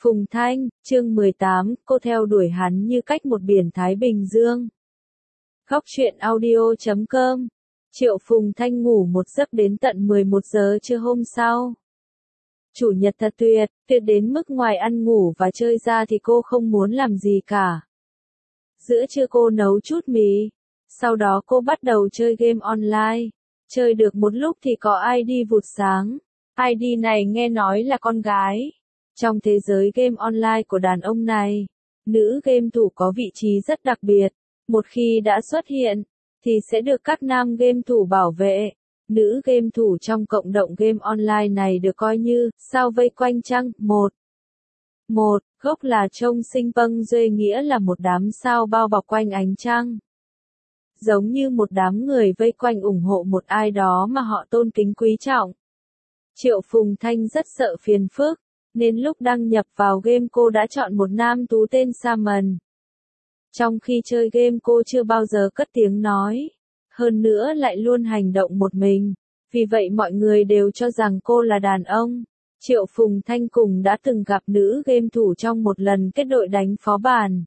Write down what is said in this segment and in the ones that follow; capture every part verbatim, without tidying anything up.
Phùng Thanh, chương mười tám, cô theo đuổi hắn như cách một biển Thái Bình Dương. Góc truyện audio chấm com. Triệu Phùng Thanh ngủ một giấc đến tận mười một giờ trưa hôm sau. Chủ nhật thật tuyệt, tuyệt đến mức ngoài ăn ngủ và chơi ra thì cô không muốn làm gì cả. Giữa trưa cô nấu chút mì, sau đó cô bắt đầu chơi game online. Chơi được một lúc thì có i đê vụt sáng. i đê này nghe nói là con gái. Trong thế giới game online của đàn ông này, nữ game thủ có vị trí rất đặc biệt. Một khi đã xuất hiện, thì sẽ được các nam game thủ bảo vệ. Nữ game thủ trong cộng đồng game online này được coi như sao vây quanh trăng. Một. Một, gốc là trông sinh pâng duê nghĩa là một đám sao bao bọc quanh ánh trăng. Giống như một đám người vây quanh ủng hộ một ai đó mà họ tôn kính quý trọng. Triệu Phùng Thanh rất sợ phiền phức, nên lúc đăng nhập vào game cô đã chọn một nam tú tên Salmon. Trong khi chơi game cô chưa bao giờ cất tiếng nói, hơn nữa lại luôn hành động một mình, vì vậy mọi người đều cho rằng cô là đàn ông. Triệu Phùng Thanh cùng đã từng gặp nữ game thủ trong một lần kết đội đánh phó bản.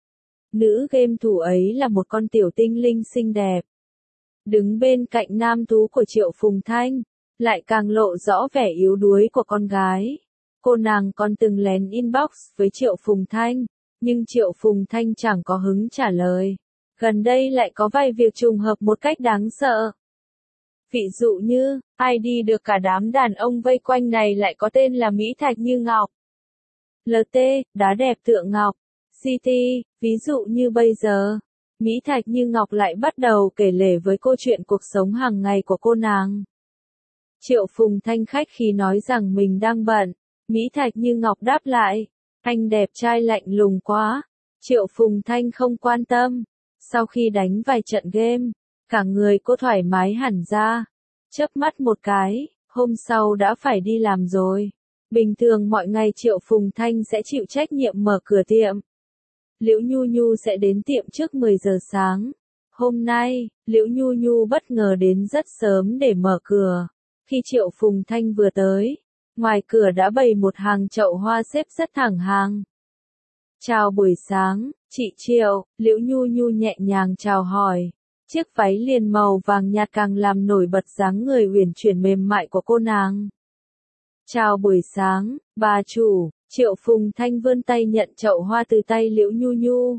Nữ game thủ ấy là một con tiểu tinh linh xinh đẹp. Đứng bên cạnh nam tú của Triệu Phùng Thanh, lại càng lộ rõ vẻ yếu đuối của con gái. Cô nàng còn từng lén inbox với Triệu Phùng Thanh, nhưng Triệu Phùng Thanh chẳng có hứng trả lời. Gần đây lại có vài việc trùng hợp một cách đáng sợ. Ví dụ như, i đê được cả đám đàn ông vây quanh này lại có tên là Mỹ Thạch Như Ngọc. lờ tê, đá đẹp tựa ngọc. xê tê, ví dụ như bây giờ, Mỹ Thạch Như Ngọc lại bắt đầu kể lể với cô chuyện cuộc sống hàng ngày của cô nàng. Triệu Phùng Thanh khách khí nói rằng mình đang bận. Mỹ Thạch Như Ngọc đáp lại, anh đẹp trai lạnh lùng quá. Triệu Phùng Thanh không quan tâm. Sau khi đánh vài trận game, cả người cô thoải mái hẳn ra. Chớp mắt một cái, hôm sau đã phải đi làm rồi. Bình thường mọi ngày Triệu Phùng Thanh sẽ chịu trách nhiệm mở cửa tiệm. Liễu Nhu Nhu sẽ đến tiệm trước mười giờ sáng. Hôm nay, Liễu Nhu Nhu bất ngờ đến rất sớm để mở cửa. Khi Triệu Phùng Thanh vừa tới, ngoài cửa đã bày một hàng chậu hoa xếp rất thẳng hàng. Chào buổi sáng, chị Triệu, Liễu Nhu Nhu nhẹ nhàng chào hỏi. Chiếc váy liền màu vàng nhạt càng làm nổi bật dáng người uyển chuyển mềm mại của cô nàng. Chào buổi sáng, bà chủ. Triệu Phùng Thanh vươn tay nhận chậu hoa từ tay Liễu Nhu Nhu.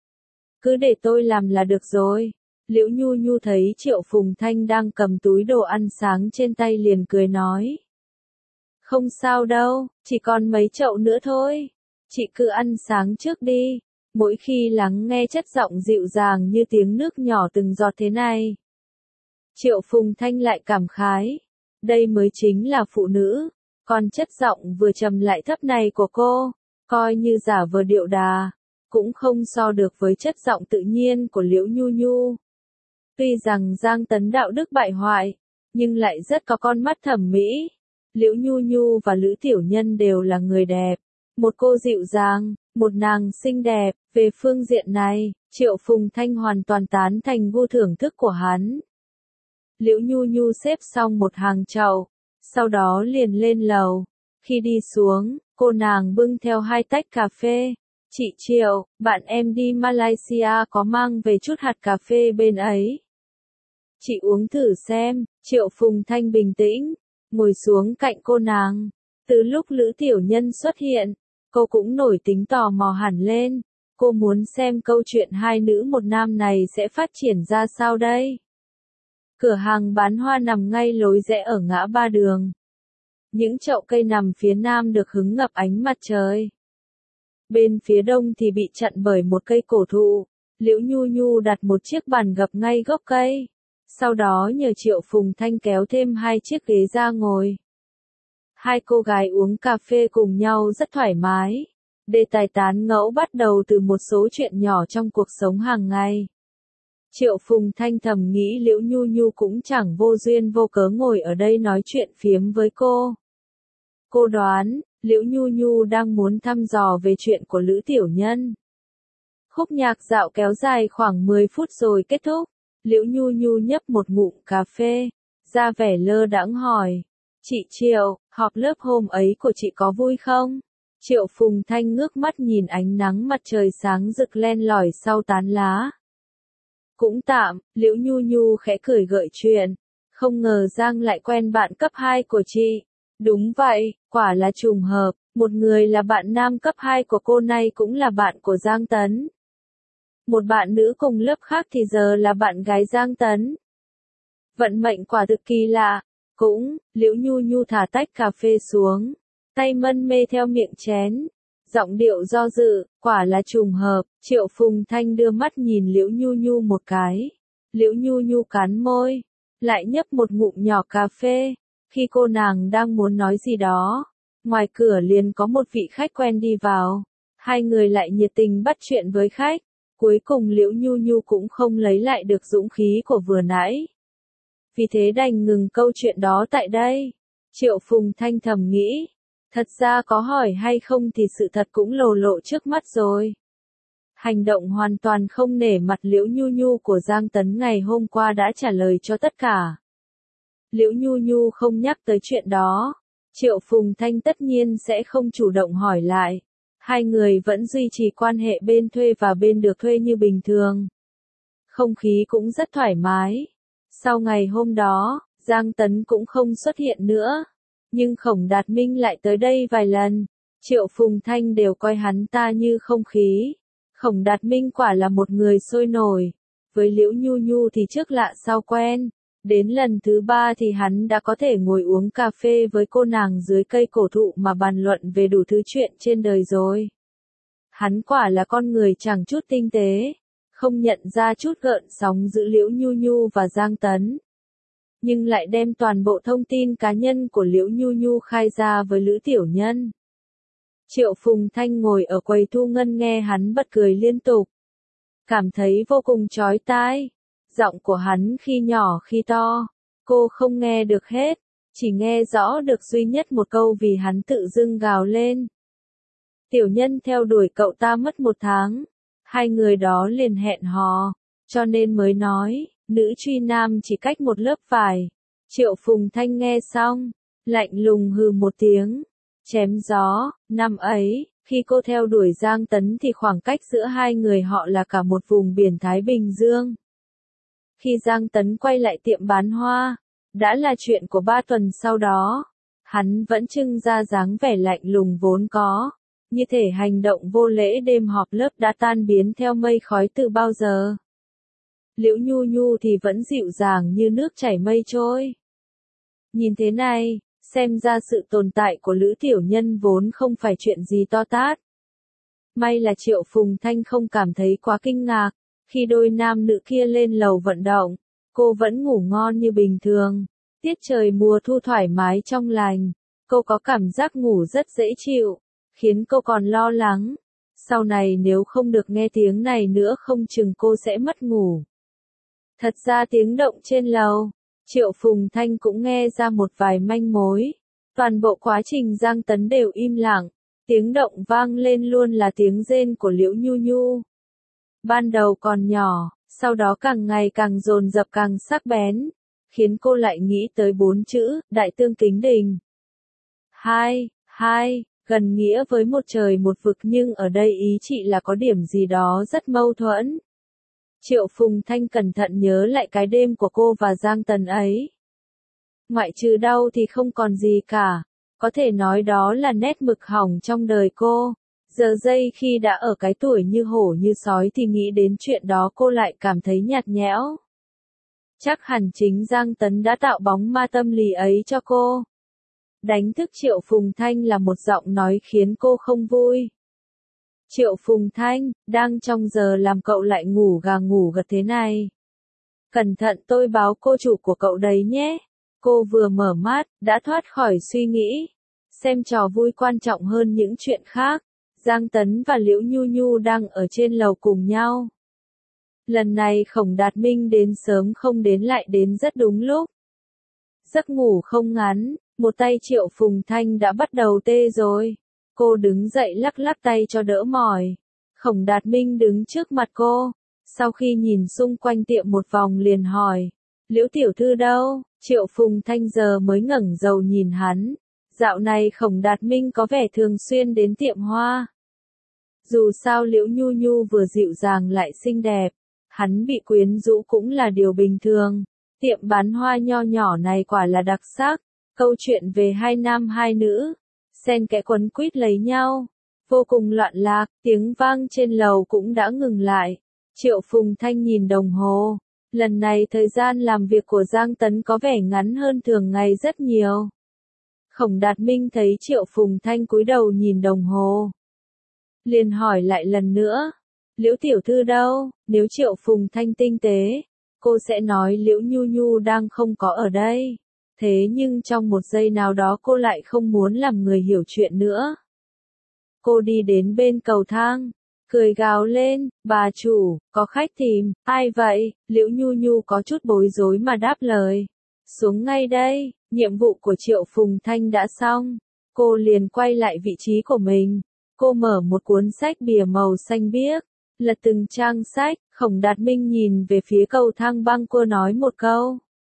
Cứ để tôi làm là được rồi. Liễu Nhu Nhu thấy Triệu Phùng Thanh đang cầm túi đồ ăn sáng trên tay liền cười nói. Không sao đâu, chỉ còn mấy chậu nữa thôi. Chị cứ ăn sáng trước đi. Mỗi khi lắng nghe chất giọng dịu dàng như tiếng nước nhỏ từng giọt thế này, Triệu Phùng Thanh lại cảm khái. Đây mới chính là phụ nữ. Còn chất giọng vừa trầm lại thấp này của cô, coi như giả vờ điệu đà, cũng không so được với chất giọng tự nhiên của Liễu Nhu Nhu. Tuy rằng Giang Tấn đạo đức bại hoại, nhưng lại rất có con mắt thẩm mỹ. Liễu Nhu Nhu và Lữ Tiểu Nhân đều là người đẹp. Một cô dịu dàng, một nàng xinh đẹp. Về phương diện này, Triệu Phùng Thanh hoàn toàn tán thành gu thưởng thức của hắn. Liễu Nhu Nhu xếp xong một hàng chậu, sau đó liền lên lầu. Khi đi xuống, cô nàng bưng theo hai tách cà phê. Chị Triệu, bạn em đi Malaysia có mang về chút hạt cà phê bên ấy. Chị uống thử xem. Triệu Phùng Thanh bình tĩnh, ngồi xuống cạnh cô nàng. Từ lúc Lữ Tiểu Nhân xuất hiện, cô cũng nổi tính tò mò hẳn lên. Cô muốn xem câu chuyện hai nữ một nam này sẽ phát triển ra sao đây. Cửa hàng bán hoa nằm ngay lối rẽ ở ngã ba đường. Những chậu cây nằm phía nam được hứng ngập ánh mặt trời. Bên phía đông thì bị chặn bởi một cây cổ thụ. Liễu Nhu Nhu đặt một chiếc bàn gập ngay gốc cây. Sau đó nhờ Triệu Phùng Thanh kéo thêm hai chiếc ghế ra ngồi. Hai cô gái uống cà phê cùng nhau rất thoải mái. Đề tài tán ngẫu bắt đầu từ một số chuyện nhỏ trong cuộc sống hàng ngày. Triệu Phùng Thanh thầm nghĩ Liễu Nhu Nhu cũng chẳng vô duyên vô cớ ngồi ở đây nói chuyện phiếm với cô. Cô đoán, Liễu Nhu Nhu đang muốn thăm dò về chuyện của Lữ Tiểu Nhân. Khúc nhạc dạo kéo dài khoảng mười phút rồi kết thúc. Liễu Nhu Nhu nhấp một ngụm cà phê, ra vẻ lơ đãng hỏi. Chị Triệu, họp lớp hôm ấy của chị có vui không? Triệu Phùng Thanh ngước mắt nhìn ánh nắng mặt trời sáng rực len lỏi sau tán lá. Cũng tạm, Liễu Nhu Nhu khẽ cười gợi chuyện. Không ngờ Giang lại quen bạn cấp hai của chị. Đúng vậy, quả là trùng hợp, một người là bạn nam cấp hai của cô này cũng là bạn của Giang Tấn. Một bạn nữ cùng lớp khác thì giờ là bạn gái Giang Tấn. Vận mệnh quả thực kỳ lạ. Cũng, Liễu Nhu Nhu thả tách cà phê xuống, tay mân mê theo miệng chén. Giọng điệu do dự, quả là trùng hợp. Triệu Phùng Thanh đưa mắt nhìn Liễu Nhu Nhu một cái. Liễu Nhu Nhu cắn môi, lại nhấp một ngụm nhỏ cà phê. Khi cô nàng đang muốn nói gì đó, ngoài cửa liền có một vị khách quen đi vào. Hai người lại nhiệt tình bắt chuyện với khách. Cuối cùng Liễu Nhu Nhu cũng không lấy lại được dũng khí của vừa nãy. Vì thế đành ngừng câu chuyện đó tại đây. Triệu Phùng Thanh thầm nghĩ. Thật ra có hỏi hay không thì sự thật cũng lồ lộ trước mắt rồi. Hành động hoàn toàn không nể mặt Liễu Nhu Nhu của Giang Tấn ngày hôm qua đã trả lời cho tất cả. Liễu Nhu Nhu không nhắc tới chuyện đó. Triệu Phùng Thanh tất nhiên sẽ không chủ động hỏi lại. Hai người vẫn duy trì quan hệ bên thuê và bên được thuê như bình thường. Không khí cũng rất thoải mái. Sau ngày hôm đó, Giang Tấn cũng không xuất hiện nữa. Nhưng Khổng Đạt Minh lại tới đây vài lần. Triệu Phùng Thanh đều coi hắn ta như không khí. Khổng Đạt Minh quả là một người sôi nổi. Với Liễu Nhu Nhu thì trước lạ sau quen. Đến lần thứ ba thì hắn đã có thể ngồi uống cà phê với cô nàng dưới cây cổ thụ mà bàn luận về đủ thứ chuyện trên đời rồi. Hắn quả là con người chẳng chút tinh tế. Không nhận ra chút gợn sóng giữa Liễu Nhu Nhu và Giang Tấn. Nhưng lại đem toàn bộ thông tin cá nhân của Liễu Nhu Nhu khai ra với Lữ Tiểu Nhân. Triệu Phùng Thanh ngồi ở quầy thu ngân nghe hắn bật cười liên tục. Cảm thấy vô cùng chói tai. Giọng của hắn khi nhỏ khi to. Cô không nghe được hết. Chỉ nghe rõ được duy nhất một câu vì hắn tự dưng gào lên. Tiểu Nhân theo đuổi cậu ta mất một tháng. Hai người đó liền hẹn hò. Cho nên mới nói. Nữ truy nam chỉ cách một lớp vải. Triệu Phùng Thanh nghe xong, lạnh lùng hừ một tiếng. Chém gió, năm ấy, khi cô theo đuổi Giang Tấn thì khoảng cách giữa hai người họ là cả một vùng biển Thái Bình Dương. Khi Giang Tấn quay lại tiệm bán hoa, đã là chuyện của ba tuần sau đó. Hắn vẫn trưng ra dáng vẻ lạnh lùng vốn có. Như thể hành động vô lễ đêm họp lớp đã tan biến theo mây khói từ bao giờ. Liễu Nhu Nhu thì vẫn dịu dàng như nước chảy mây trôi. Nhìn thế này, xem ra sự tồn tại của Lữ Tiểu Nhân vốn không phải chuyện gì to tát. May là Triệu Phùng Thanh không cảm thấy quá kinh ngạc. Khi đôi nam nữ kia lên lầu vận động, cô vẫn ngủ ngon như bình thường. Tiết trời mùa thu thoải mái trong lành. Cô có cảm giác ngủ rất dễ chịu, khiến cô còn lo lắng. Sau này nếu không được nghe tiếng này nữa không chừng cô sẽ mất ngủ. Thật ra tiếng động trên lầu, Triệu Phùng Thanh cũng nghe ra một vài manh mối. Toàn bộ quá trình Giang Tấn đều im lặng. Tiếng động vang lên luôn là tiếng rên của Liễu Nhu Nhu. Ban đầu còn nhỏ, sau đó càng ngày càng dồn dập càng sắc bén. Khiến cô lại nghĩ tới bốn chữ, đại tương kính đình. Hai, hai, gần nghĩa với một trời một vực nhưng ở đây ý chị là có điểm gì đó rất mâu thuẫn. Triệu Phùng Thanh cẩn thận nhớ lại cái đêm của cô và Giang Tấn ấy. Ngoại trừ đau thì không còn gì cả. Có thể nói đó là nét mực hỏng trong đời cô. Giờ giây khi đã ở cái tuổi như hổ như sói thì nghĩ đến chuyện đó cô lại cảm thấy nhạt nhẽo. Chắc hẳn chính Giang Tấn đã tạo bóng ma tâm lý ấy cho cô. Đánh thức Triệu Phùng Thanh là một giọng nói khiến cô không vui. Triệu Phùng Thanh, đang trong giờ làm cậu lại ngủ gà ngủ gật thế này. Cẩn thận tôi báo cô chủ của cậu đấy nhé. Cô vừa mở mắt, đã thoát khỏi suy nghĩ. Xem trò vui quan trọng hơn những chuyện khác. Giang Tấn và Liễu Nhu Nhu đang ở trên lầu cùng nhau. Lần này Khổng Đạt Minh đến sớm không đến lại đến rất đúng lúc. Giấc ngủ không ngắn, một tay Triệu Phùng Thanh đã bắt đầu tê rồi. Cô đứng dậy lắc lắc tay cho đỡ mỏi. Khổng Đạt Minh đứng trước mặt cô. Sau khi nhìn xung quanh tiệm một vòng liền hỏi. Liễu tiểu thư đâu? Triệu Phùng Thanh giờ mới ngẩng đầu nhìn hắn. Dạo này Khổng Đạt Minh có vẻ thường xuyên đến tiệm hoa. Dù sao Liễu Nhu Nhu vừa dịu dàng lại xinh đẹp, hắn bị quyến rũ cũng là điều bình thường. Tiệm bán hoa nho nhỏ này quả là đặc sắc, câu chuyện về hai nam hai nữ, xen kẽ quấn quýt lấy nhau, vô cùng loạn lạc, tiếng vang trên lầu cũng đã ngừng lại. Triệu Phùng Thanh nhìn đồng hồ, lần này thời gian làm việc của Giang Tấn có vẻ ngắn hơn thường ngày rất nhiều. Khổng Đạt Minh thấy Triệu Phùng Thanh cúi đầu nhìn đồng hồ, liền hỏi lại lần nữa, Liễu tiểu thư đâu? Nếu Triệu Phùng Thanh tinh tế, cô sẽ nói Liễu Nhu Nhu đang không có ở đây. Thế nhưng trong một giây nào đó cô lại không muốn làm người hiểu chuyện nữa. Cô đi đến bên cầu thang, cười gào lên, bà chủ, có khách tìm, ai vậy? Liễu Nhu Nhu có chút bối rối mà đáp lời. Xuống ngay đây, nhiệm vụ của Triệu Phùng Thanh đã xong. Cô liền quay lại vị trí của mình. Cô mở một cuốn sách bìa màu xanh biếc, lật từng trang sách. Khổng Đạt Minh nhìn về phía cầu thang băng, cô nói một câu.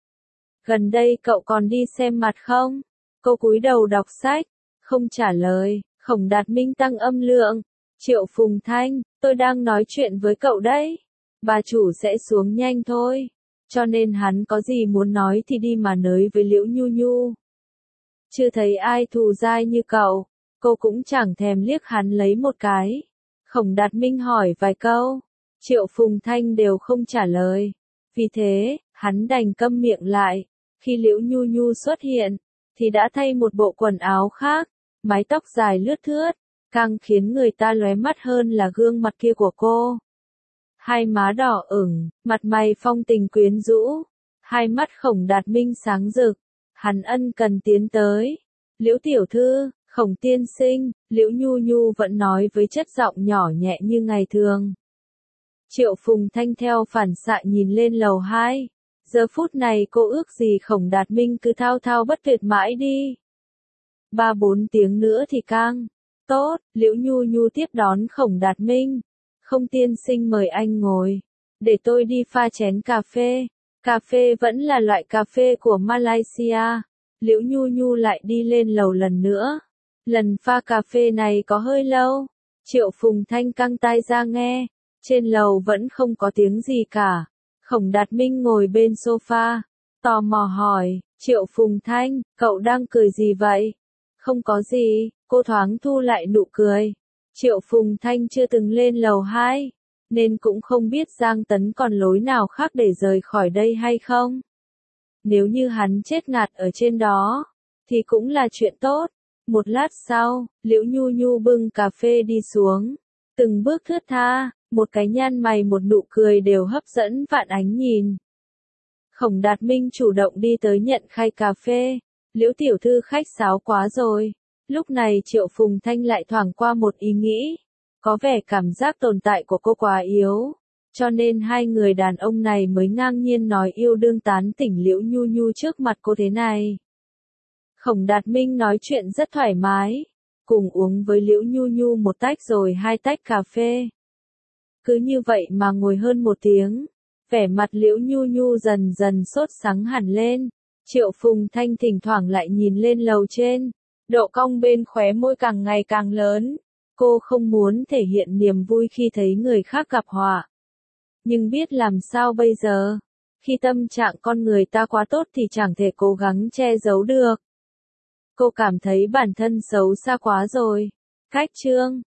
Gần đây cậu còn đi xem mặt không? Cô cúi đầu đọc sách, không trả lời. Khổng Đạt Minh tăng âm lượng. Triệu Phùng Thanh, tôi đang nói chuyện với cậu đấy. Bà chủ sẽ xuống nhanh thôi. Cho nên hắn có gì muốn nói thì đi mà nới với Liễu Nhu Nhu. Chưa thấy ai thù dai như cậu. Cô cũng chẳng thèm liếc hắn lấy một cái. Khổng Đạt Minh hỏi vài câu, Triệu Phùng Thanh đều không trả lời. Vì thế, hắn đành câm miệng lại. Khi Liễu Nhu Nhu xuất hiện, thì đã thay một bộ quần áo khác, mái tóc dài lướt thướt, càng khiến người ta lóe mắt hơn là gương mặt kia của cô. Hai má đỏ ửng, mặt mày phong tình quyến rũ, hai mắt Khổng Đạt Minh sáng rực, hắn ân cần tiến tới. Liễu tiểu thư, Khổng tiên sinh, Liễu Nhu Nhu vẫn nói với chất giọng nhỏ nhẹ như ngày thường. Triệu Phùng Thanh theo phản xạ nhìn lên lầu hai. Giờ phút này cô ước gì Khổng Đạt Minh cứ thao thao bất tuyệt mãi đi. Ba bốn tiếng nữa thì căng. Tốt, Liễu Nhu Nhu tiếp đón Khổng Đạt Minh. Không tiên sinh mời anh ngồi. Để tôi đi pha chén cà phê. Cà phê vẫn là loại cà phê của Malaysia. Liễu Nhu Nhu lại đi lên lầu lần nữa. Lần pha cà phê này có hơi lâu. Triệu Phùng Thanh căng tai ra nghe. Trên lầu vẫn không có tiếng gì cả. Khổng Đạt Minh ngồi bên sofa, tò mò hỏi, Triệu Phùng Thanh, cậu đang cười gì vậy? Không có gì, cô thoáng thu lại nụ cười. Triệu Phùng Thanh chưa từng lên lầu hai, nên cũng không biết Giang Tấn còn lối nào khác để rời khỏi đây hay không. Nếu như hắn chết ngạt ở trên đó, thì cũng là chuyện tốt. Một lát sau, Liễu Nhu Nhu bưng cà phê đi xuống, từng bước thướt tha. Một cái nhăn mày một nụ cười đều hấp dẫn vạn ánh nhìn. Khổng Đạt Minh chủ động đi tới nhận khay cà phê. Liễu tiểu thư khách sáo quá rồi. Lúc này Triệu Phùng Thanh lại thoảng qua một ý nghĩ. Có vẻ cảm giác tồn tại của cô quá yếu. Cho nên hai người đàn ông này mới ngang nhiên nói yêu đương tán tỉnh Liễu Nhu Nhu trước mặt cô thế này. Khổng Đạt Minh nói chuyện rất thoải mái. Cùng uống với Liễu Nhu Nhu một tách rồi hai tách cà phê. Cứ như vậy mà ngồi hơn một tiếng, vẻ mặt Liễu Nhu Nhu dần dần sốt sắng hẳn lên. Triệu Phùng Thanh thỉnh thoảng lại nhìn lên lầu trên, độ cong bên khóe môi càng ngày càng lớn. Cô không muốn thể hiện niềm vui khi thấy người khác gặp họa. Nhưng biết làm sao bây giờ? Khi tâm trạng con người ta quá tốt thì chẳng thể cố gắng che giấu được. Cô cảm thấy bản thân xấu xa quá rồi. Cách chương